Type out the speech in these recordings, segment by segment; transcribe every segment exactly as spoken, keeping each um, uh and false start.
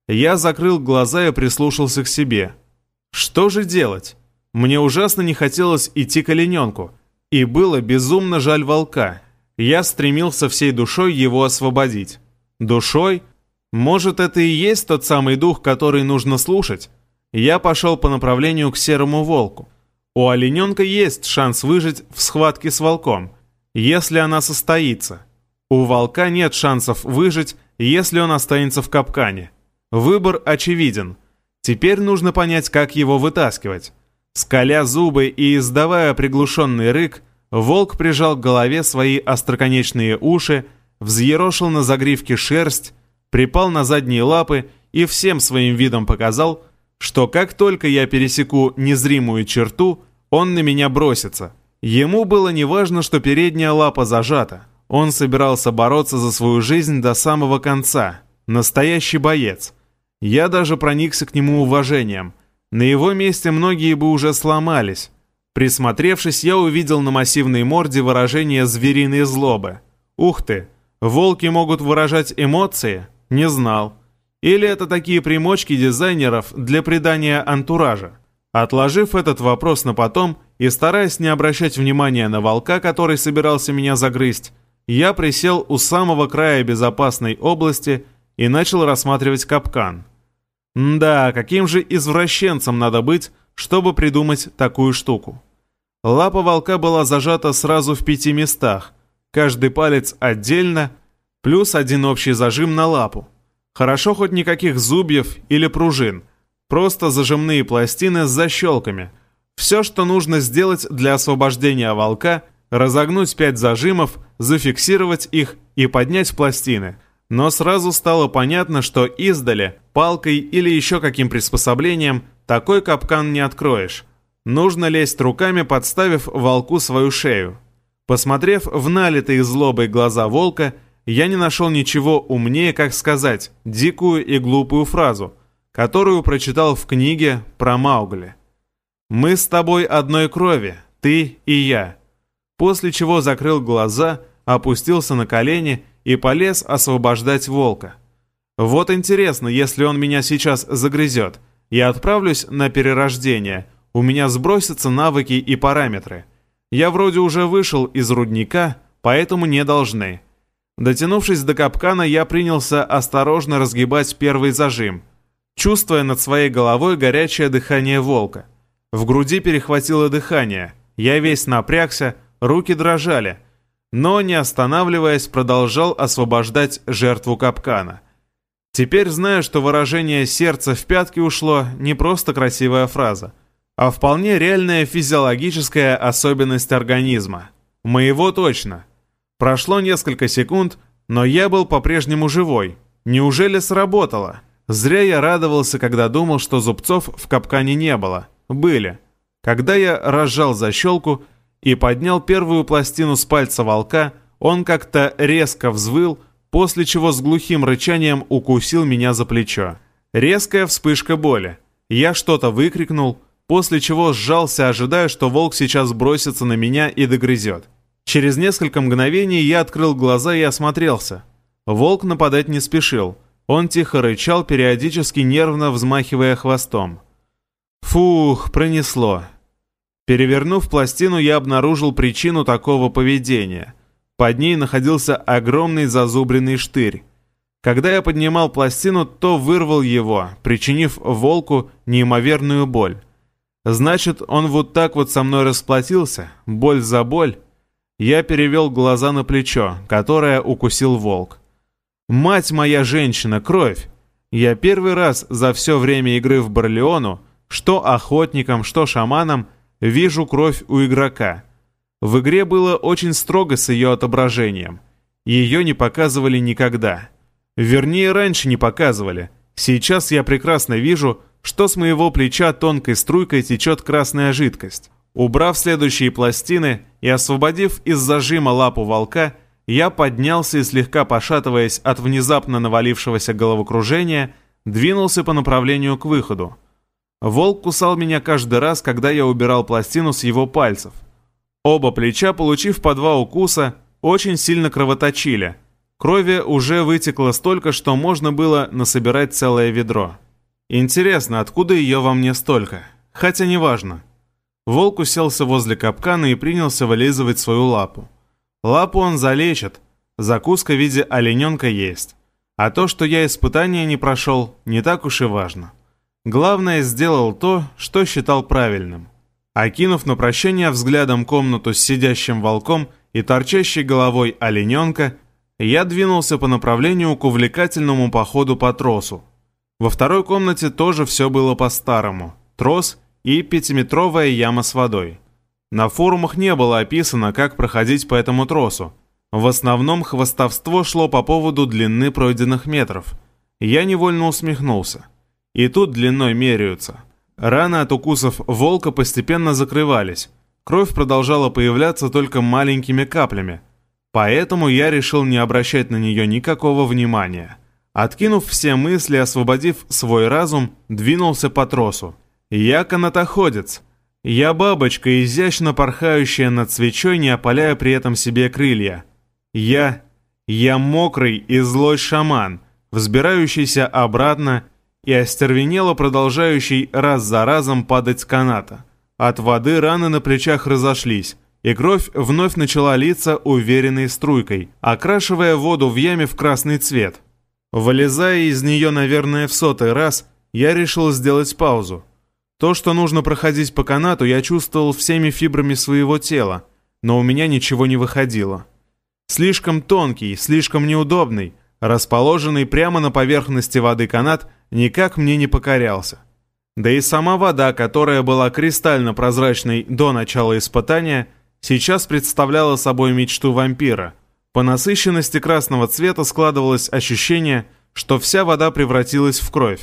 Я закрыл глаза и прислушался к себе. Что же делать? Мне ужасно не хотелось идти к олененку, и было безумно жаль волка. Я стремился всей душой его освободить. Душой? Может, это и есть тот самый дух, который нужно слушать? Я пошел по направлению к серому волку. У олененка есть шанс выжить в схватке с волком, если она состоится. У волка нет шансов выжить, если он останется в капкане. Выбор очевиден. Теперь нужно понять, как его вытаскивать. Скаля зубы и издавая приглушенный рык, волк прижал к голове свои остроконечные уши, взъерошил на загривке шерсть, припал на задние лапы и всем своим видом показал, что как только я пересеку незримую черту, он на меня бросится. Ему было неважно, что передняя лапа зажата. Он собирался бороться за свою жизнь до самого конца. Настоящий боец. Я даже проникся к нему уважением. На его месте многие бы уже сломались. Присмотревшись, я увидел на массивной морде выражение звериной злобы. Ух ты, волки могут выражать эмоции? Не знал. Или это такие примочки дизайнеров для придания антуража? Отложив этот вопрос на потом и стараясь не обращать внимания на волка, который собирался меня загрызть, я присел у самого края безопасной области и начал рассматривать капкан. Да, каким же извращенцем надо быть, чтобы придумать такую штуку. Лапа волка была зажата сразу в пяти местах, каждый палец отдельно, плюс один общий зажим на лапу. Хорошо хоть никаких зубьев или пружин, просто зажимные пластины с защелками. Все, что нужно сделать для освобождения волка, разогнуть пять зажимов, зафиксировать их и поднять пластины. Но сразу стало понятно, что издали, палкой или еще каким приспособлением, такой капкан не откроешь. Нужно лезть руками, подставив волку свою шею. Посмотрев в налитые злобой глаза волка, я не нашел ничего умнее, как сказать дикую и глупую фразу, которую прочитал в книге про Маугли. «Мы с тобой одной крови, ты и я». После чего закрыл глаза, опустился на колени и полез освобождать волка. Вот интересно, если он меня сейчас загрызет, я отправлюсь на перерождение, у меня сбросятся навыки и параметры. Я вроде уже вышел из рудника, поэтому не должны. Дотянувшись до капкана, я принялся осторожно разгибать первый зажим, чувствуя над своей головой горячее дыхание волка. В груди перехватило дыхание, я весь напрягся, руки дрожали, но, не останавливаясь, продолжал освобождать жертву капкана. Теперь знаю, что выражение «сердце в пятки ушло» не просто красивая фраза, а вполне реальная физиологическая особенность организма. Моего точно. Прошло несколько секунд, но я был по-прежнему живой. Неужели сработало? Зря я радовался, когда думал, что зубцов в капкане не было. Были. Когда я разжал защелку и поднял первую пластину с пальца волка, он как-то резко взвыл, после чего с глухим рычанием укусил меня за плечо. Резкая вспышка боли. Я что-то выкрикнул, после чего сжался, ожидая, что волк сейчас бросится на меня и догрызет. Через несколько мгновений я открыл глаза и осмотрелся. Волк нападать не спешил. Он тихо рычал, периодически нервно взмахивая хвостом. Фух, пронесло. Перевернув пластину, я обнаружил причину такого поведения. Под ней находился огромный зазубренный штырь. Когда я поднимал пластину, то вырвал его, причинив волку неимоверную боль. Значит, он вот так вот со мной расплатился, боль за боль. Я перевел глаза на плечо, которое укусил волк. Мать моя женщина, кровь! Я первый раз за все время игры в Барлеону, что охотником, что шаманом, вижу кровь у игрока. В игре было очень строго с ее отображением. Ее не показывали никогда. Вернее, раньше не показывали. Сейчас я прекрасно вижу, что с моего плеча тонкой струйкой течет красная жидкость. Убрав следующие пластины и освободив из зажима лапу волка, я поднялся и, слегка пошатываясь от внезапно навалившегося головокружения, двинулся по направлению к выходу. Волк кусал меня каждый раз, когда я убирал пластину с его пальцев. Оба плеча, получив по два укуса, очень сильно кровоточили. Крови уже вытекло столько, что можно было насобирать целое ведро. Интересно, откуда ее во мне столько? Хотя неважно. Волк уселся возле капкана и принялся вылизывать свою лапу. Лапу он залечит, закуска в виде олененка есть. А то, что я испытания не прошел, не так уж и важно. Главное, сделал то, что считал правильным. Окинув на прощание взглядом комнату с сидящим волком и торчащей головой олененка, я двинулся по направлению к увлекательному походу по тросу. Во второй комнате тоже все было по-старому. Трос и пятиметровая яма с водой. На форумах не было описано, как проходить по этому тросу. В основном хвастовство шло по поводу длины пройденных метров. Я невольно усмехнулся. И тут длиной меряются. Раны от укусов волка постепенно закрывались. Кровь продолжала появляться только маленькими каплями. Поэтому я решил не обращать на нее никакого внимания. Откинув все мысли, освободив свой разум, двинулся по тросу. Я канатоходец. Я бабочка, изящно порхающая над свечой, не опаляя при этом себе крылья. Я... Я мокрый и злой шаман, взбирающийся обратно и остервенело продолжающий раз за разом падать с каната. От воды раны на плечах разошлись, и кровь вновь начала литься уверенной струйкой, окрашивая воду в яме в красный цвет. Вылезая из нее, наверное, в сотый раз, я решил сделать паузу. То, что нужно проходить по канату, я чувствовал всеми фибрами своего тела, но у меня ничего не выходило. Слишком тонкий, слишком неудобный, расположенный прямо на поверхности воды канат никак мне не покорялся. Да и сама вода, которая была кристально прозрачной до начала испытания, сейчас представляла собой мечту вампира. По насыщенности красного цвета складывалось ощущение, что вся вода превратилась в кровь.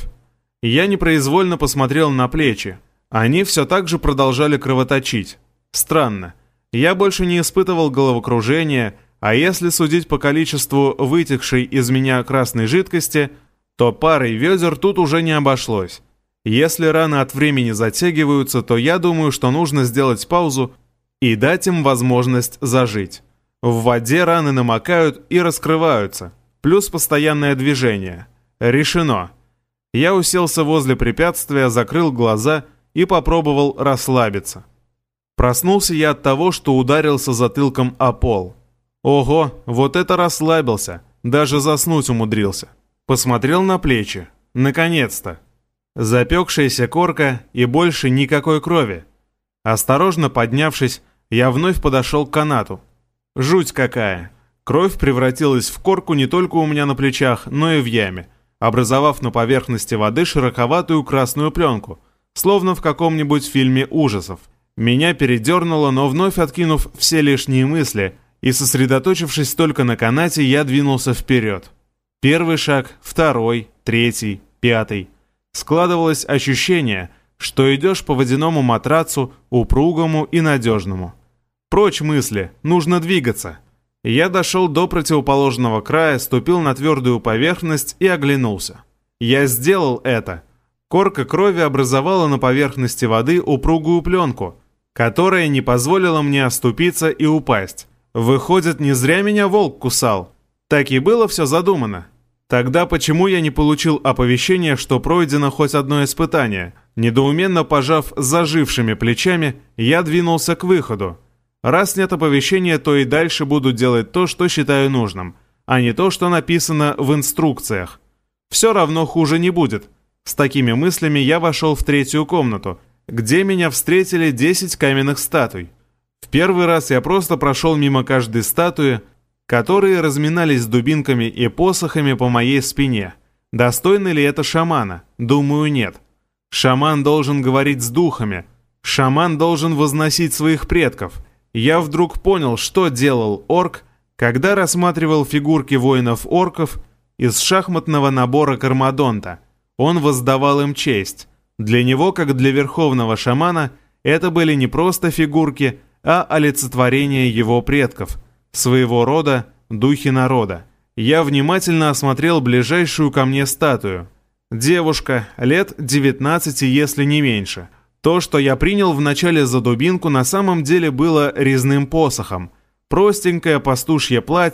Я непроизвольно посмотрел на плечи. Они все так же продолжали кровоточить. Странно. Я больше не испытывал головокружения, а если судить по количеству вытекшей из меня красной жидкости, то парой ведер тут уже не обошлось. Если раны от времени затягиваются, то я думаю, что нужно сделать паузу и дать им возможность зажить. В воде раны намокают и раскрываются, плюс постоянное движение. Решено. Я уселся возле препятствия, закрыл глаза и попробовал расслабиться. Проснулся я от того, что ударился затылком о пол. Ого, вот это расслабился, даже заснуть умудрился. Посмотрел на плечи. Наконец-то. Запекшаяся корка и больше никакой крови. Осторожно поднявшись, я вновь подошел к канату. Жуть какая. Кровь превратилась в корку не только у меня на плечах, но и в яме, образовав на поверхности воды широковатую красную пленку, словно в каком-нибудь фильме ужасов. Меня передернуло, но вновь откинув все лишние мысли и сосредоточившись только на канате, я двинулся вперед. Первый шаг, второй, третий, пятый. Складывалось ощущение, что идешь по водяному матрацу, упругому и надежному. Прочь мысли, нужно двигаться. Я дошел до противоположного края, ступил на твердую поверхность и оглянулся. Я сделал это. Корка крови образовала на поверхности воды упругую пленку, которая не позволила мне оступиться и упасть. Выходит, не зря меня волк кусал. Так и было все задумано. Тогда почему я не получил оповещение, что пройдено хоть одно испытание? Недоуменно пожав зажившими плечами, я двинулся к выходу. Раз нет оповещения, то и дальше буду делать то, что считаю нужным, а не то, что написано в инструкциях. Все равно хуже не будет. С такими мыслями я вошел в третью комнату, где меня встретили десять каменных статуй. В первый раз я просто прошел мимо каждой статуи, которые разминались дубинками и посохами по моей спине. Достойно ли это шамана? Думаю, нет. Шаман должен говорить с духами. Шаман должен возносить своих предков. Я вдруг понял, что делал орк, когда рассматривал фигурки воинов-орков из шахматного набора Кармадонта. Он воздавал им честь. Для него, как для верховного шамана, это были не просто фигурки, а олицетворение его предков, своего рода духи народа. Я внимательно осмотрел ближайшую ко мне статую. Девушка, лет девятнадцати, если не меньше. То, что я принял вначале за дубинку, на самом деле было резным посохом. Простенькое пастушье платье,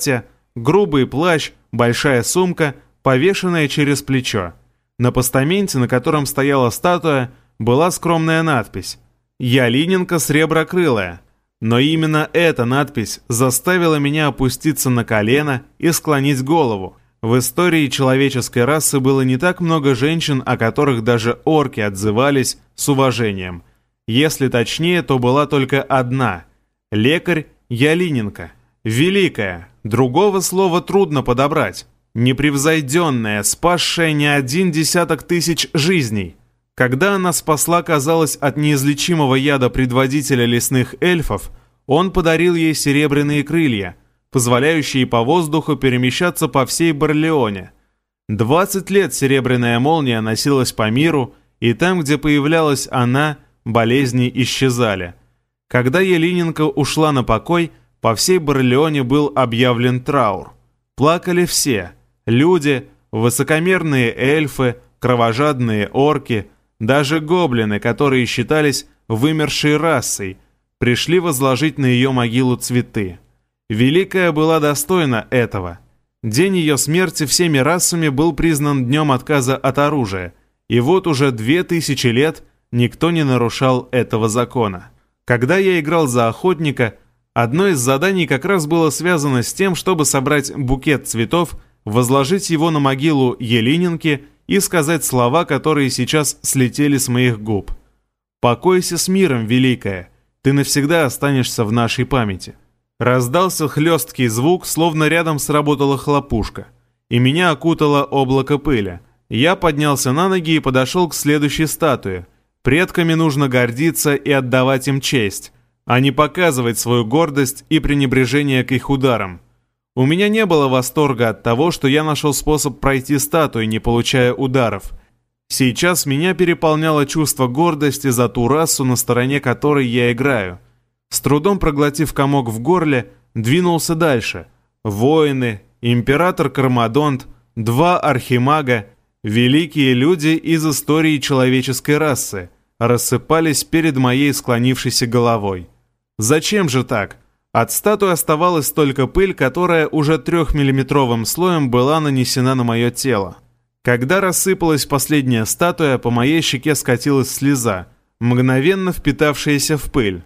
грубый плащ, большая сумка, повешенная через плечо. На постаменте, на котором стояла статуя, была скромная надпись «Ялиненко Среброкрылая». Но именно эта надпись заставила меня опуститься на колено и склонить голову. В истории человеческой расы было не так много женщин, о которых даже орки отзывались с уважением. Если точнее, то была только одна – лекарь Ялиненко. Великая, другого слова трудно подобрать. Непревзойденная, спасшая не один десяток тысяч жизней. Когда она спасла, казалось, от неизлечимого яда предводителя лесных эльфов, он подарил ей серебряные крылья, позволяющие по воздуху перемещаться по всей Барлеоне. Двадцать лет серебряная молния носилась по миру, и там, где появлялась она, болезни исчезали. Когда Ялиненко ушла на покой, по всей Барлеоне был объявлен траур. Плакали все – люди, высокомерные эльфы, кровожадные орки, даже гоблины, которые считались вымершей расой, пришли возложить на ее могилу цветы. Великая была достойна этого. День ее смерти всеми расами был признан днем отказа от оружия, и вот уже две тысячи лет никто не нарушал этого закона. Когда я играл за охотника, одно из заданий как раз было связано с тем, чтобы собрать букет цветов, возложить его на могилу Ялиненки и сказать слова, которые сейчас слетели с моих губ. «Покойся с миром, Великая, ты навсегда останешься в нашей памяти». Раздался хлесткий звук, словно рядом сработала хлопушка, и меня окутало облако пыли. Я поднялся на ноги и подошел к следующей статуе. Предками нужно гордиться и отдавать им честь, а не показывать свою гордость и пренебрежение к их ударам. У меня не было восторга от того, что я нашел способ пройти статуи, не получая ударов. Сейчас меня переполняло чувство гордости за ту расу, на стороне которой я играю. С трудом проглотив комок в горле, двинулся дальше. Воины, император Кармадонт, два архимага, великие люди из истории человеческой расы рассыпались перед моей склонившейся головой. Зачем же так? От статуи оставалась только пыль, которая уже трехмиллиметровым слоем была нанесена на мое тело. Когда рассыпалась последняя статуя, по моей щеке скатилась слеза, мгновенно впитавшаяся в пыль.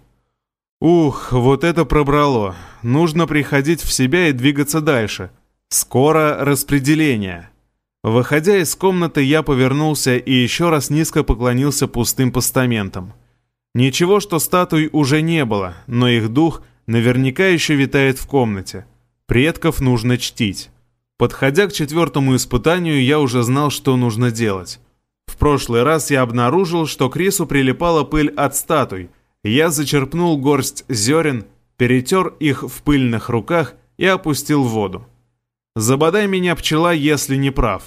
Ух, вот это пробрало. Нужно приходить в себя и двигаться дальше. Скоро распределение. Выходя из комнаты, я повернулся и еще раз низко поклонился пустым постаментам. Ничего, что статуй уже не было, но их дух наверняка еще витает в комнате. Предков нужно чтить. Подходя к четвертому испытанию, я уже знал, что нужно делать. В прошлый раз я обнаружил, что к рису прилипала пыль от статуй. Я зачерпнул горсть зерен, перетер их в пыльных руках и опустил в воду. Забодай меня, пчела, если не прав.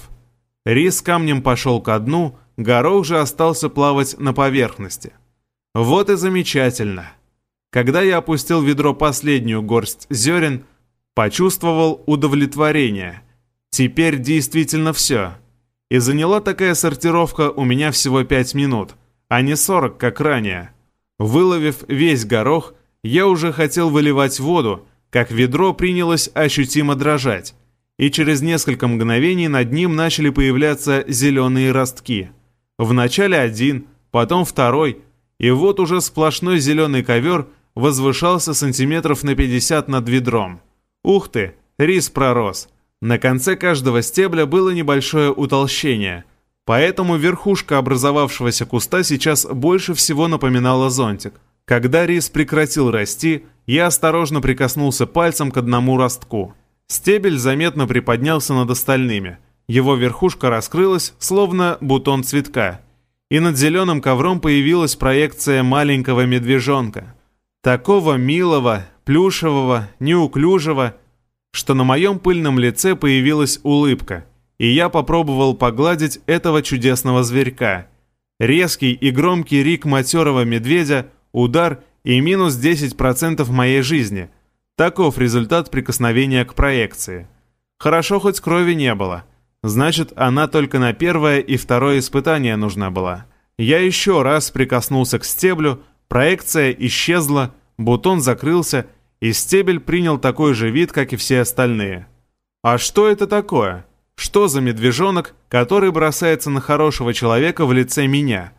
Рис камнем пошел ко дну, горох же остался плавать на поверхности. Вот и замечательно. Когда я опустил в ведро последнюю горсть зерен, почувствовал удовлетворение. Теперь действительно все. И заняла такая сортировка у меня всего пять минут, а не сорок, как ранее. Выловив весь горох, я уже хотел выливать воду, как ведро принялось ощутимо дрожать, и через несколько мгновений над ним начали появляться зеленые ростки. Вначале один, потом второй, и вот уже сплошной зеленый ковер возвышался сантиметров на пятьдесят над ведром. Ух ты, рис пророс. На конце каждого стебля было небольшое утолщение, поэтому верхушка образовавшегося куста сейчас больше всего напоминала зонтик. Когда рис прекратил расти, я осторожно прикоснулся пальцем к одному ростку. Стебель заметно приподнялся над остальными. Его верхушка раскрылась, словно бутон цветка. И над зеленым ковром появилась проекция маленького медвежонка. Такого милого, плюшевого, неуклюжего, что на моем пыльном лице появилась улыбка, и я попробовал погладить этого чудесного зверька. Резкий и громкий рик матерого медведя, удар и минус десять процентов моей жизни. Таков результат прикосновения к проекции. Хорошо, хоть крови не было. Значит, она только на первое и второе испытание нужна была. Я еще раз прикоснулся к стеблю, проекция исчезла, бутон закрылся, и стебель принял такой же вид, как и все остальные. А что это такое? Что за медвежонок, который бросается на хорошего человека в лице меня?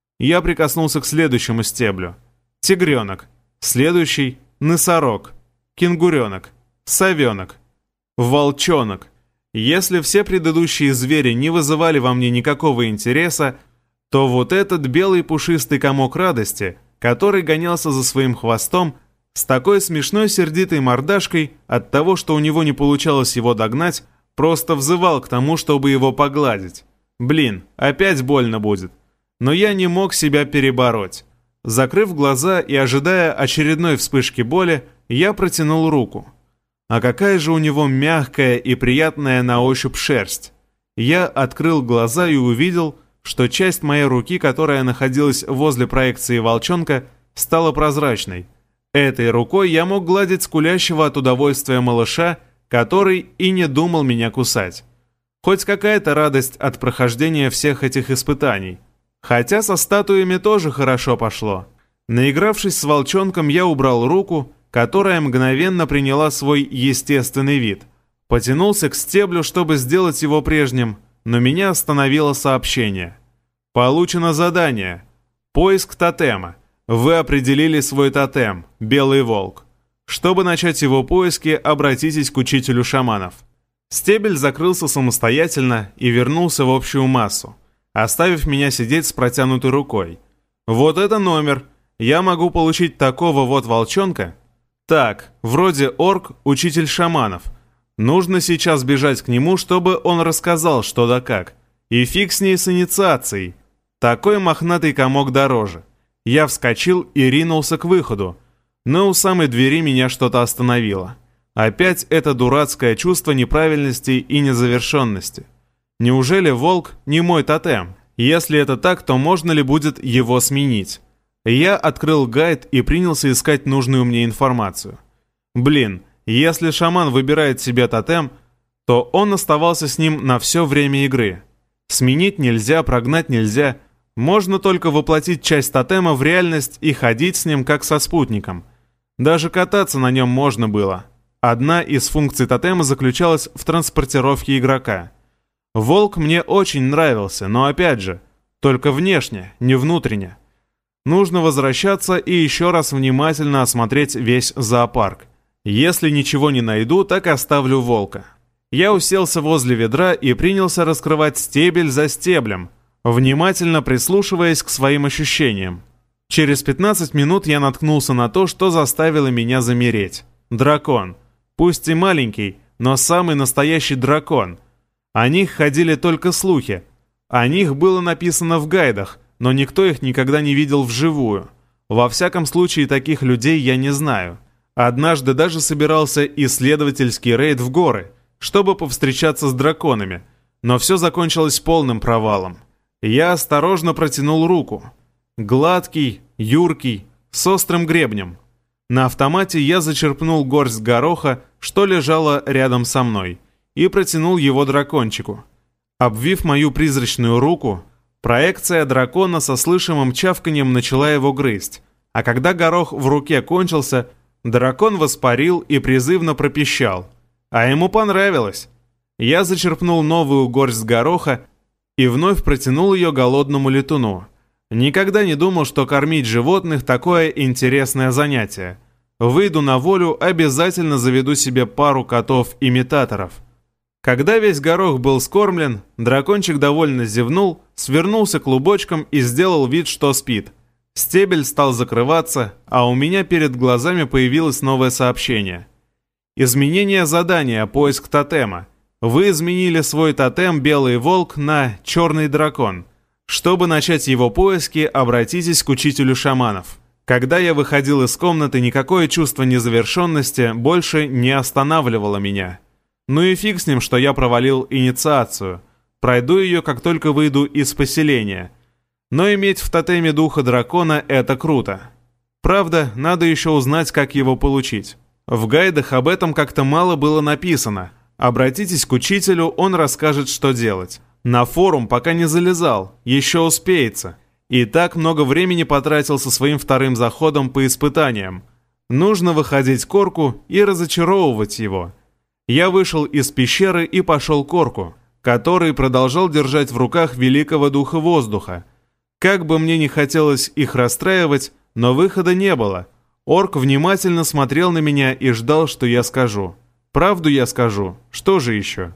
Я прикоснулся к следующему стеблю. Тигренок. Следующий — носорог. Кенгуренок. Совенок. Волчонок. Если все предыдущие звери не вызывали во мне никакого интереса, то вот этот белый пушистый комок радости, который гонялся за своим хвостом, с такой смешной сердитой мордашкой от того, что у него не получалось его догнать, просто взывал к тому, чтобы его погладить. Блин, опять больно будет. Но я не мог себя перебороть. Закрыв глаза и ожидая очередной вспышки боли, я протянул руку. А какая же у него мягкая и приятная на ощупь шерсть. Я открыл глаза и увидел, что часть моей руки, которая находилась возле проекции волчонка, стала прозрачной. Этой рукой я мог гладить скулящего от удовольствия малыша, который и не думал меня кусать. Хоть какая-то радость от прохождения всех этих испытаний. Хотя со статуями тоже хорошо пошло. Наигравшись с волчонком, я убрал руку, которая мгновенно приняла свой естественный вид. Потянулся к стеблю, чтобы сделать его прежним, но меня остановило сообщение. Получено задание. Поиск тотема. Вы определили свой тотем, Белый Волк. Чтобы начать его поиски, обратитесь к учителю шаманов. Стебель закрылся самостоятельно и вернулся в общую массу, оставив меня сидеть с протянутой рукой. Вот это номер. Я могу получить такого вот волчонка? Так, вроде орк, учитель шаманов. Нужно сейчас бежать к нему, чтобы он рассказал, что да как. И фиг с ней с инициацией. Такой мохнатый комок дороже. Я вскочил и ринулся к выходу, но у самой двери меня что-то остановило. Опять это дурацкое чувство неправильности и незавершенности. Неужели волк не мой тотем? Если это так, то можно ли будет его сменить? Я открыл гайд и принялся искать нужную мне информацию. Блин, если шаман выбирает себе тотем, то он оставался с ним на все время игры. Сменить нельзя, прогнать нельзя. Можно только воплотить часть тотема в реальность и ходить с ним как со спутником. Даже кататься на нем можно было. Одна из функций тотема заключалась в транспортировке игрока. Волк мне очень нравился, но опять же, только внешне, не внутренне. Нужно возвращаться и еще раз внимательно осмотреть весь зоопарк. Если ничего не найду, так оставлю волка. Я уселся возле ведра и принялся раскрывать стебель за стеблем, внимательно прислушиваясь к своим ощущениям. Через пятнадцать минут я наткнулся на то, что заставило меня замереть. Дракон. Пусть и маленький, но самый настоящий дракон. О них ходили только слухи. О них было написано в гайдах, но никто их никогда не видел вживую. Во всяком случае, таких людей я не знаю. Однажды даже собирался исследовательский рейд в горы, чтобы повстречаться с драконами, но все закончилось полным провалом. Я осторожно протянул руку. Гладкий, юркий, с острым гребнем. На автомате я зачерпнул горсть гороха, что лежало рядом со мной, и протянул его дракончику. Обвив мою призрачную руку, проекция дракона со слышимым чавканьем начала его грызть, а когда горох в руке кончился, дракон воспарил и призывно пропищал. А ему понравилось. Я зачерпнул новую горсть гороха и вновь протянул ее голодному летуну. Никогда не думал, что кормить животных такое интересное занятие. Выйду на волю, обязательно заведу себе пару котов-имитаторов. Когда весь горох был скормлен, дракончик довольно зевнул, свернулся клубочком и сделал вид, что спит. Стебель стал закрываться, а у меня перед глазами появилось новое сообщение. Изменение задания «Поиск тотема». Вы изменили свой тотем «Белый волк» на «Черный дракон». Чтобы начать его поиски, обратитесь к учителю шаманов. Когда я выходил из комнаты, никакое чувство незавершенности больше не останавливало меня. Ну и фиг с ним, что я провалил инициацию. Пройду ее, как только выйду из поселения. Но иметь в тотеме духа дракона – это круто. Правда, надо еще узнать, как его получить. В гайдах об этом как-то мало было написано. Обратитесь к учителю, он расскажет, что делать. На форум пока не залезал, еще успеется. И так много времени потратил со своим вторым заходом по испытаниям. Нужно выходить к орку и разочаровывать его. Я вышел из пещеры и пошел к орку, который продолжал держать в руках великого духа воздуха. Как бы мне ни хотелось их расстраивать, но выхода не было. Орк внимательно смотрел на меня и ждал, что я скажу. Правду я скажу, что же еще?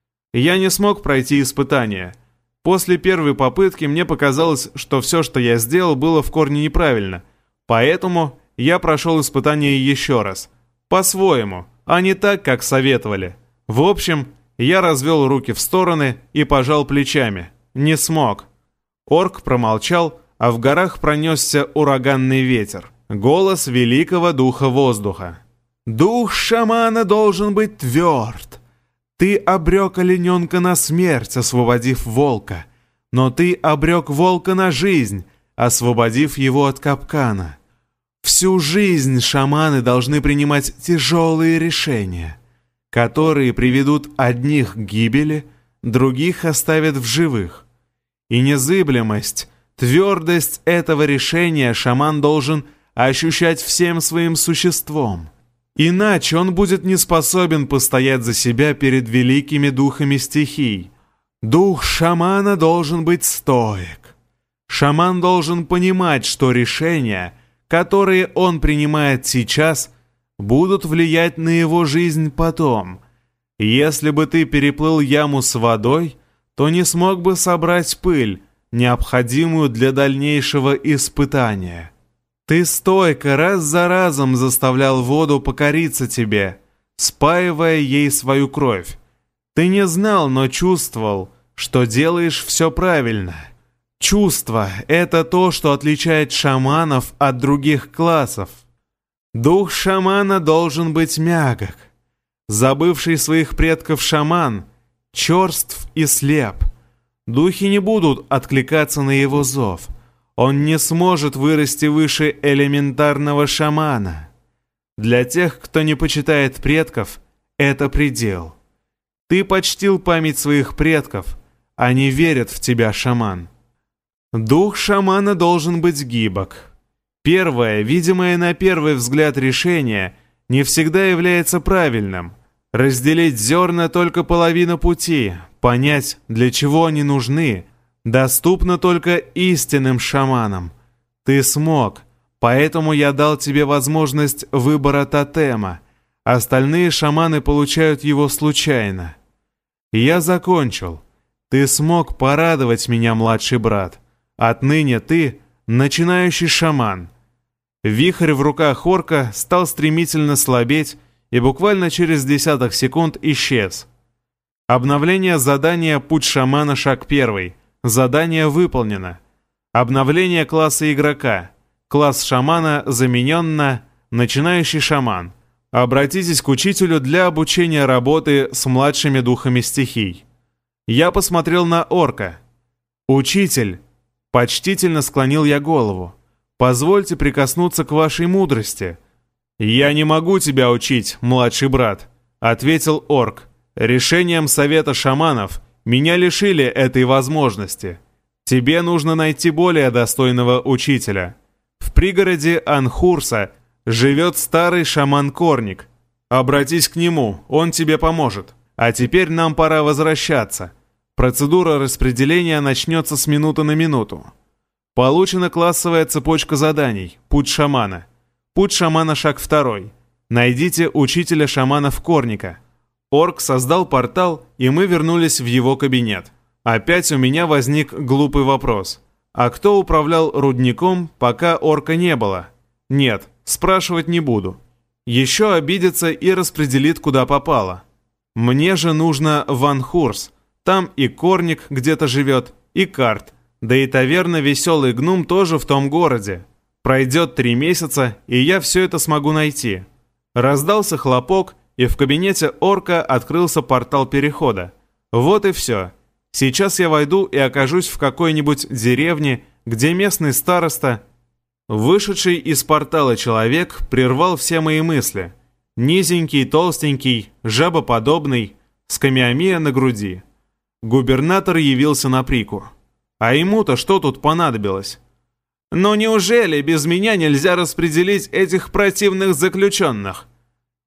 Я не смог пройти испытание. После первой попытки мне показалось, что все, что я сделал, было в корне неправильно. Поэтому я прошел испытание еще раз. По-своему, а не так, как советовали. В общем, я развел руки в стороны и пожал плечами. Не смог. Орк промолчал, а в горах пронесся ураганный ветер. Голос великого духа воздуха. «Дух шамана должен быть тверд. Ты обрек олененка на смерть, освободив волка. Но ты обрек волка на жизнь, освободив его от капкана. Всю жизнь шаманы должны принимать тяжелые решения, которые приведут одних к гибели, других оставят в живых. И незыблемость, твердость этого решения шаман должен ощущать всем своим существом. Иначе он будет не способен постоять за себя перед великими духами стихий. Дух шамана должен быть стоек. Шаман должен понимать, что решения, которые он принимает сейчас, будут влиять на его жизнь потом. Если бы ты переплыл яму с водой, то не смог бы собрать пыль, необходимую для дальнейшего испытания. Ты стойко раз за разом заставлял воду покориться тебе, спаивая ей свою кровь. Ты не знал, но чувствовал, что делаешь все правильно. Чувство — это то, что отличает шаманов от других классов. Дух шамана должен быть мягок. Забывший своих предков шаман черств и слеп. Духи не будут откликаться на его зов. Он не сможет вырасти выше элементарного шамана. Для тех, кто не почитает предков, это предел. Ты почтил память своих предков, они верят в тебя, шаман. Дух шамана должен быть гибок. Первое, видимое на первый взгляд решение, не всегда является правильным. Разделить зерна только половина пути, понять, для чего они нужны, доступно только истинным шаманам. Ты смог, поэтому я дал тебе возможность выбора тотема. Остальные шаманы получают его случайно. Я закончил. Ты смог порадовать меня, младший брат. Отныне ты начинающий шаман. Вихрь в руках орка стал стремительно слабеть и буквально через десяток секунд исчез. Обновление задания «Путь шамана. Шаг первый». Задание выполнено. Обновление класса игрока. Класс шамана заменен на начинающий шаман. Обратитесь к учителю для обучения работы с младшими духами стихий. Я посмотрел на орка. «Учитель!» Почтительно склонил я голову. «Позвольте прикоснуться к вашей мудрости». «Я не могу тебя учить, младший брат», — ответил орк. «Решением совета шаманов меня лишили этой возможности. Тебе нужно найти более достойного учителя. В пригороде Анхурса живет старый шаман-корник. Обратись к нему, он тебе поможет. А теперь нам пора возвращаться. Процедура распределения начнется с минуты на минуту. Получена классовая цепочка заданий. Путь шамана. Путь шамана. Шаг второй. Найдите учителя шаманов-корника». Орк создал портал, и мы вернулись в его кабинет. Опять у меня возник глупый вопрос. А кто управлял рудником, пока орка не было? Нет, спрашивать не буду. Еще обидится и распределит, куда попало. Мне же нужно в Анхурс. Там и корник где-то живет, и карт. Да и таверна «Веселый гном» тоже в том городе. Пройдет три месяца, и я все это смогу найти. Раздался хлопок, и в кабинете орка открылся портал перехода. Вот и все. Сейчас я войду и окажусь в какой-нибудь деревне, где местный староста... Вышедший из портала человек прервал все мои мысли. Низенький, толстенький, жабоподобный, скамиамия на груди. Губернатор явился на прику. А ему-то что тут понадобилось? «Но неужели без меня нельзя распределить этих противных заключенных?»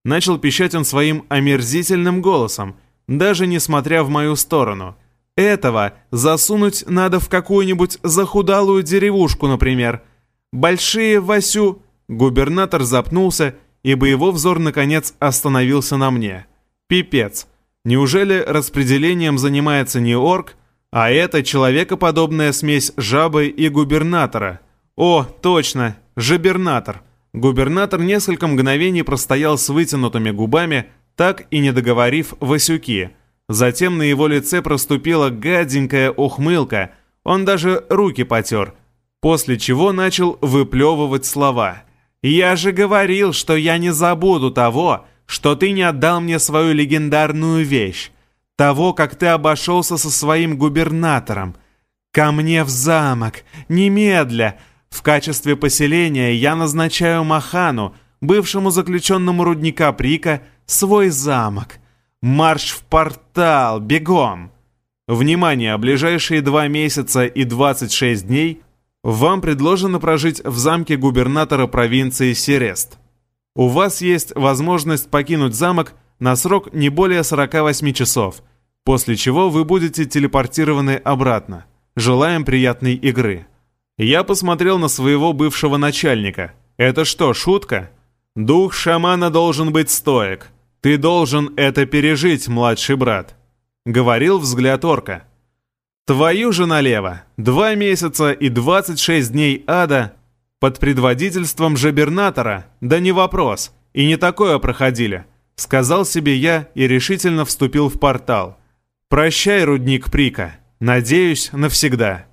Начал пищать он своим омерзительным голосом, даже не смотря в мою сторону. «Этого засунуть надо в какую-нибудь захудалую деревушку, например. Большие, Васю...» Губернатор запнулся, ибо его взор, наконец, остановился на мне. «Пипец! Неужели распределением занимается не орк, а это человекоподобная смесь жабы и губернатора? О, точно, жабернатор!» Губернатор несколько мгновений простоял с вытянутыми губами, так и не договорив «Васюки». Затем на его лице проступила гаденькая ухмылка, он даже руки потер, после чего начал выплевывать слова. «Я же говорил, что я не забуду того, что ты не отдал мне свою легендарную вещь, того, как ты обошелся со своим губернатором. Ко мне в замок, немедля. В качестве поселения я назначаю Махану, бывшему заключенному рудника Прика, свой замок. Марш в портал, бегом! Внимание, ближайшие два месяца и двадцать шесть дней вам предложено прожить в замке губернатора провинции Серест. У вас есть возможность покинуть замок на срок не более сорока восьми часов, после чего вы будете телепортированы обратно. Желаем приятной игры». Я посмотрел на своего бывшего начальника. «Это что, шутка? Дух шамана должен быть стоек. Ты должен это пережить, младший брат», — говорил взгляд орка. «Твою же налево! Два месяца и двадцать шесть дней ада под предводительством жабернатора? Да не вопрос, и не такое проходили», — сказал себе я и решительно вступил в портал. «Прощай, рудник Прика. Надеюсь, навсегда».